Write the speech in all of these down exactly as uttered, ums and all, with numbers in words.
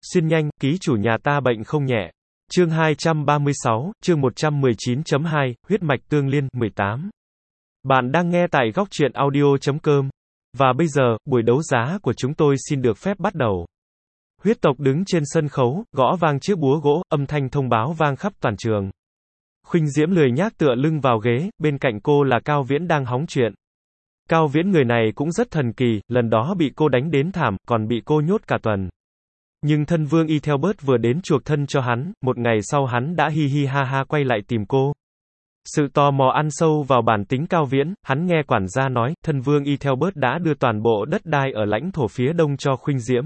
Xuyên nhanh, ký chủ nhà ta bệnh không nhẹ. Chương hai trăm ba mươi sáu, chương một trăm mười chín chấm hai, huyết mạch tương liên, mười tám. Bạn đang nghe tại góc truyện audio chấm com. Và bây giờ, buổi đấu giá của chúng tôi xin được phép bắt đầu. Huyết tộc đứng trên sân khấu, gõ vang chiếc búa gỗ, âm thanh thông báo vang khắp toàn trường. Khuynh Diễm lười nhác tựa lưng vào ghế, bên cạnh cô là Cao Viễn đang hóng chuyện. Cao Viễn người này cũng rất thần kỳ, lần đó bị cô đánh đến thảm, còn bị cô nhốt cả tuần. Nhưng thân vương Ethelbert vừa đến chuộc thân cho hắn, một ngày sau hắn đã hi hi ha ha quay lại tìm cô. Sự tò mò ăn sâu vào bản tính Cao Viễn, hắn nghe quản gia nói, thân vương Ethelbert đã đưa toàn bộ đất đai ở lãnh thổ phía đông cho Khuynh Diễm.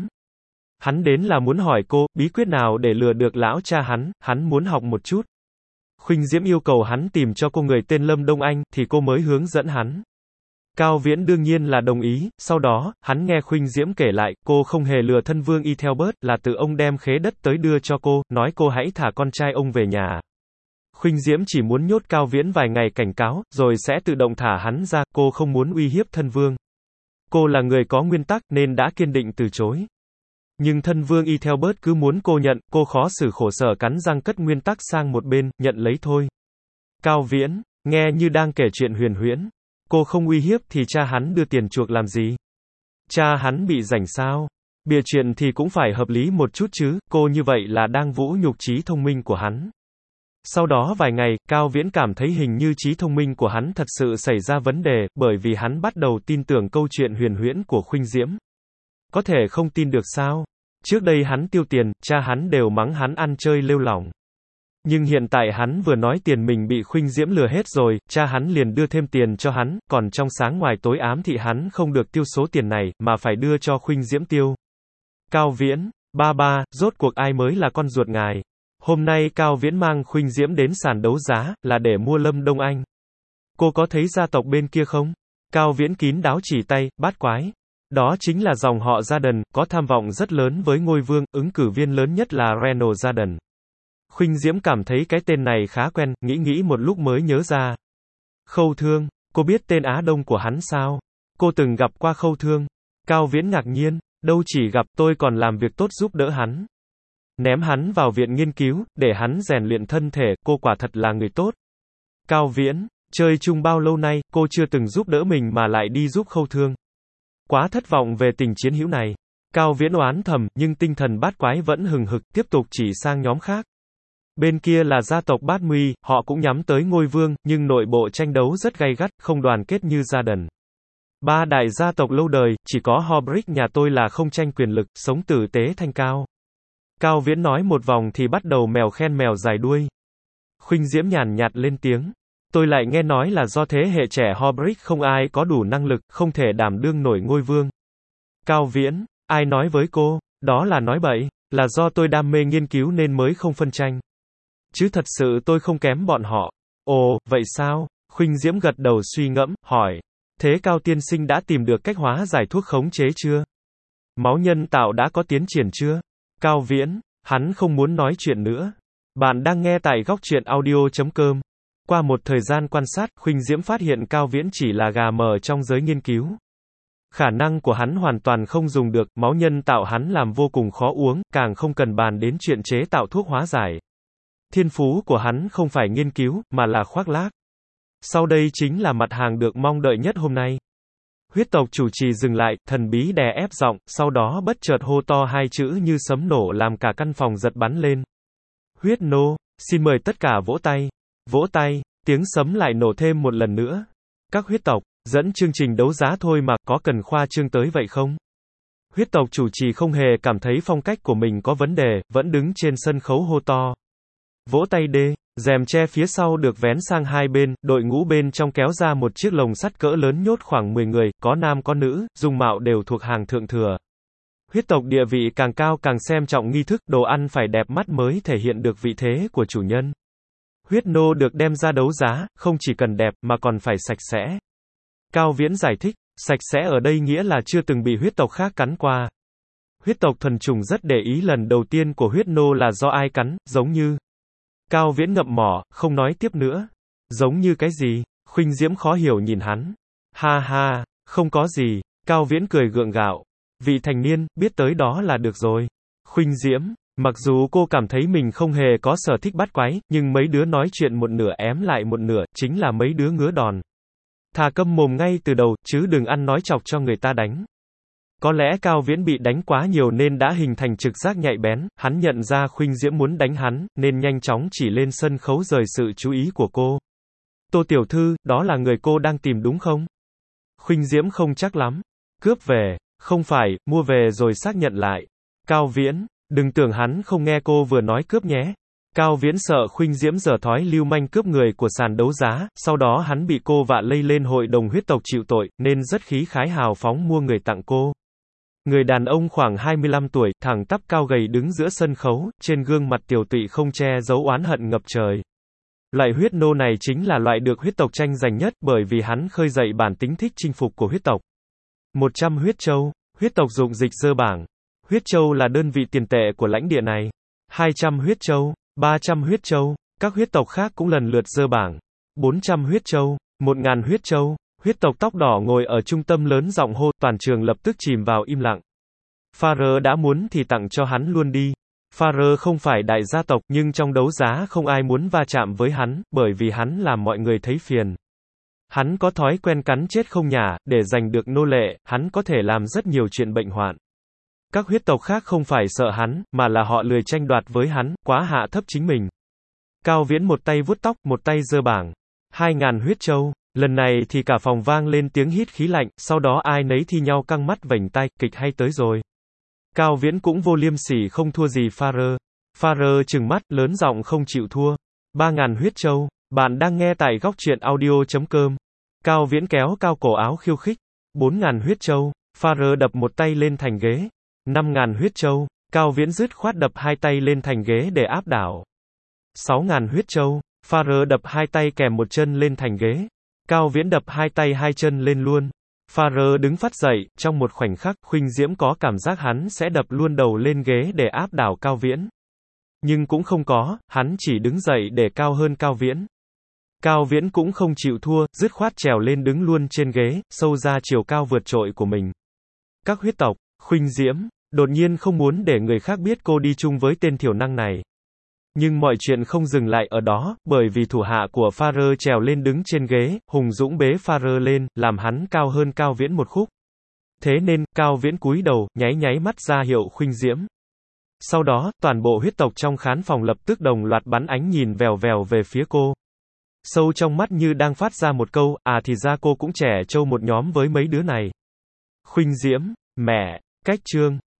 Hắn đến là muốn hỏi cô, bí quyết nào để lừa được lão cha hắn, hắn muốn học một chút. Khuynh Diễm yêu cầu hắn tìm cho cô người tên Lâm Đông Anh, thì cô mới hướng dẫn hắn. Cao Viễn đương nhiên là đồng ý, sau đó, hắn nghe Khuynh Diễm kể lại, cô không hề lừa thân vương Ethelbert, là tự ông đem khế đất tới đưa cho cô, nói cô hãy thả con trai ông về nhà. Khuynh Diễm chỉ muốn nhốt Cao Viễn vài ngày cảnh cáo, rồi sẽ tự động thả hắn ra, cô không muốn uy hiếp thân vương. Cô là người có nguyên tắc, nên đã kiên định từ chối. Nhưng thân vương Ethelbert cứ muốn cô nhận, cô khó xử khổ sở cắn răng cất nguyên tắc sang một bên, nhận lấy thôi. Cao Viễn, nghe như đang kể chuyện huyền huyễn. Cô không uy hiếp thì cha hắn đưa tiền chuộc làm gì? Cha hắn bị rảnh sao? Bịa chuyện thì cũng phải hợp lý một chút chứ, cô như vậy là đang vũ nhục trí thông minh của hắn. Sau đó vài ngày, Cao Viễn cảm thấy hình như trí thông minh của hắn thật sự xảy ra vấn đề, bởi vì hắn bắt đầu tin tưởng câu chuyện huyền huyễn của Khuynh Diễm. Có thể không tin được sao? Trước đây hắn tiêu tiền, cha hắn đều mắng hắn ăn chơi lêu lỏng. Nhưng hiện tại hắn vừa nói tiền mình bị Khuynh Diễm lừa hết rồi, cha hắn liền đưa thêm tiền cho hắn, còn trong sáng ngoài tối ám thị hắn không được tiêu số tiền này, mà phải đưa cho Khuynh Diễm tiêu. Cao Viễn, ba ba, rốt cuộc ai mới là con ruột ngài? Hôm nay Cao Viễn mang Khuynh Diễm đến sàn đấu giá, là để mua Lâm Đông Anh. Cô có thấy gia tộc bên kia không? Cao Viễn kín đáo chỉ tay, bát quái. Đó chính là dòng họ Gia-đần, có tham vọng rất lớn với ngôi vương, ứng cử viên lớn nhất là Reno Gia-đần. Khuynh Diễm cảm thấy cái tên này khá quen, nghĩ nghĩ một lúc mới nhớ ra. Khâu Thương, cô biết tên Á Đông của hắn sao? Cô từng gặp qua Khâu Thương. Cao Viễn ngạc nhiên, đâu chỉ gặp, tôi còn làm việc tốt giúp đỡ hắn. Ném hắn vào viện nghiên cứu, để hắn rèn luyện thân thể, cô quả thật là người tốt. Cao Viễn, chơi chung bao lâu nay, cô chưa từng giúp đỡ mình mà lại đi giúp Khâu Thương. Quá thất vọng về tình chiến hữu này. Cao Viễn oán thầm, nhưng tinh thần bát quái vẫn hừng hực, tiếp tục chỉ sang nhóm khác. Bên kia là gia tộc Bát Muy, họ cũng nhắm tới ngôi vương, nhưng nội bộ tranh đấu rất gay gắt, không đoàn kết như Gia-đần. Ba đại gia tộc lâu đời, chỉ có Hobrick nhà tôi là không tranh quyền lực, sống tử tế thanh cao. Cao Viễn nói một vòng thì bắt đầu mèo khen mèo dài đuôi. Khuynh Diễm nhàn nhạt lên tiếng. Tôi lại nghe nói là do thế hệ trẻ Hobrick không ai có đủ năng lực, không thể đảm đương nổi ngôi vương. Cao Viễn, ai nói với cô? Đó là nói bậy, là do tôi đam mê nghiên cứu nên mới không phân tranh. Chứ thật sự tôi không kém bọn họ. Ồ, vậy sao? Khuynh Diễm gật đầu suy ngẫm, hỏi. Thế Cao tiên sinh đã tìm được cách hóa giải thuốc khống chế chưa? Máu nhân tạo đã có tiến triển chưa? Cao Viễn, hắn không muốn nói chuyện nữa. Bạn đang nghe tại góc truyện audio chấm com. Qua một thời gian quan sát, Khuynh Diễm phát hiện Cao Viễn chỉ là gà mờ trong giới nghiên cứu. Khả năng của hắn hoàn toàn không dùng được, máu nhân tạo hắn làm vô cùng khó uống, càng không cần bàn đến chuyện chế tạo thuốc hóa giải. Thiên phú của hắn không phải nghiên cứu, mà là khoác lác. Sau đây chính là mặt hàng được mong đợi nhất hôm nay. Huyết tộc chủ trì dừng lại, thần bí đè ép giọng, sau đó bất chợt hô to hai chữ như sấm nổ làm cả căn phòng giật bắn lên. Huyết nô, xin mời tất cả vỗ tay. Vỗ tay, tiếng sấm lại nổ thêm một lần nữa. Các huyết tộc, dẫn chương trình đấu giá thôi mà, có cần khoa trương tới vậy không? Huyết tộc chủ trì không hề cảm thấy phong cách của mình có vấn đề, vẫn đứng trên sân khấu hô to. Vỗ tay đê, rèm che phía sau được vén sang hai bên, đội ngũ bên trong kéo ra một chiếc lồng sắt cỡ lớn nhốt khoảng mười người, có nam có nữ, dung mạo đều thuộc hàng thượng thừa. Huyết tộc địa vị càng cao càng xem trọng nghi thức, đồ ăn phải đẹp mắt mới thể hiện được vị thế của chủ nhân. Huyết nô được đem ra đấu giá, không chỉ cần đẹp, mà còn phải sạch sẽ. Cao Viễn giải thích, sạch sẽ ở đây nghĩa là chưa từng bị huyết tộc khác cắn qua. Huyết tộc thuần chủng rất để ý lần đầu tiên của huyết nô là do ai cắn, giống như... Cao Viễn ngậm mỏ, không nói tiếp nữa. Giống như cái gì? Khuynh Diễm khó hiểu nhìn hắn. Ha ha, không có gì. Cao Viễn cười gượng gạo. Vị thành niên, biết tới đó là được rồi. Khuynh Diễm, mặc dù cô cảm thấy mình không hề có sở thích bắt quái, nhưng mấy đứa nói chuyện một nửa ém lại một nửa, chính là mấy đứa ngứa đòn. Thà câm mồm ngay từ đầu, chứ đừng ăn nói chọc cho người ta đánh. Có lẽ Cao Viễn bị đánh quá nhiều nên đã hình thành trực giác nhạy bén, hắn nhận ra Khuynh Diễm muốn đánh hắn, nên nhanh chóng chỉ lên sân khấu rời sự chú ý của cô. Tô tiểu thư, đó là người cô đang tìm đúng không? Khuynh Diễm không chắc lắm. Cướp về, không phải, mua về rồi xác nhận lại. Cao Viễn, đừng tưởng hắn không nghe cô vừa nói cướp nhé. Cao Viễn sợ Khuynh Diễm giở thói lưu manh cướp người của sàn đấu giá, sau đó hắn bị cô vạ lây lên hội đồng huyết tộc chịu tội, nên rất khí khái hào phóng mua người tặng cô. Người đàn ông khoảng hai mươi lăm tuổi, thẳng tắp cao gầy đứng giữa sân khấu, trên gương mặt tiều tụy không che giấu oán hận ngập trời. Loại huyết nô này chính là loại được huyết tộc tranh giành nhất bởi vì hắn khơi dậy bản tính thích chinh phục của huyết tộc. một trăm huyết châu, huyết tộc dụng dịch dơ bảng. Huyết châu là đơn vị tiền tệ của lãnh địa này. hai trăm huyết châu, ba trăm huyết châu, các huyết tộc khác cũng lần lượt dơ bảng. bốn trăm huyết châu, một nghìn huyết châu. Huyết tộc tóc đỏ ngồi ở trung tâm lớn giọng hô, toàn trường lập tức chìm vào im lặng. Farrer đã muốn thì tặng cho hắn luôn đi. Farrer không phải đại gia tộc, nhưng trong đấu giá không ai muốn va chạm với hắn, bởi vì hắn làm mọi người thấy phiền. Hắn có thói quen cắn chết không nhả, để giành được nô lệ, hắn có thể làm rất nhiều chuyện bệnh hoạn. Các huyết tộc khác không phải sợ hắn, mà là họ lười tranh đoạt với hắn, quá hạ thấp chính mình. Cao Viễn một tay vuốt tóc, một tay giơ bảng. Hai ngàn huyết châu. Lần này thì cả phòng vang lên tiếng hít khí lạnh, sau đó ai nấy thi nhau căng mắt vểnh tai, kịch hay tới rồi. Cao Viễn cũng vô liêm sỉ không thua gì Farrer. Farrer trừng mắt, lớn giọng không chịu thua. Ba ngàn huyết châu. Bạn đang nghe tại góc truyện audio chấm com. Cao Viễn kéo cao cổ áo khiêu khích. Bốn ngàn huyết châu. Farrer đập một tay lên thành ghế. Năm ngàn huyết châu. Cao Viễn dứt khoát đập hai tay lên thành ghế để áp đảo. Sáu ngàn huyết châu. Farrer đập hai tay kèm một chân lên thành ghế. Cao Viễn đập hai tay hai chân lên luôn. Farrer đứng phát dậy, trong một khoảnh khắc, Khuynh Diễm có cảm giác hắn sẽ đập luôn đầu lên ghế để áp đảo Cao Viễn. Nhưng cũng không có, hắn chỉ đứng dậy để cao hơn Cao Viễn. Cao Viễn cũng không chịu thua, dứt khoát trèo lên đứng luôn trên ghế, sâu ra chiều cao vượt trội của mình. Các huyết tộc, Khuynh Diễm, đột nhiên không muốn để người khác biết cô đi chung với tên thiểu năng này. Nhưng mọi chuyện không dừng lại ở đó, bởi vì thủ hạ của Farrer trèo lên đứng trên ghế, hùng dũng bế Farrer lên, làm hắn cao hơn Cao Viễn một khúc. Thế nên, Cao Viễn cúi đầu, nháy nháy mắt ra hiệu Khuynh Diễm. Sau đó, toàn bộ huyết tộc trong khán phòng lập tức đồng loạt bắn ánh nhìn vèo vèo về phía cô. Sâu trong mắt như đang phát ra một câu, à thì ra cô cũng trẻ trâu một nhóm với mấy đứa này. Khuynh Diễm, mẹ, cách chương.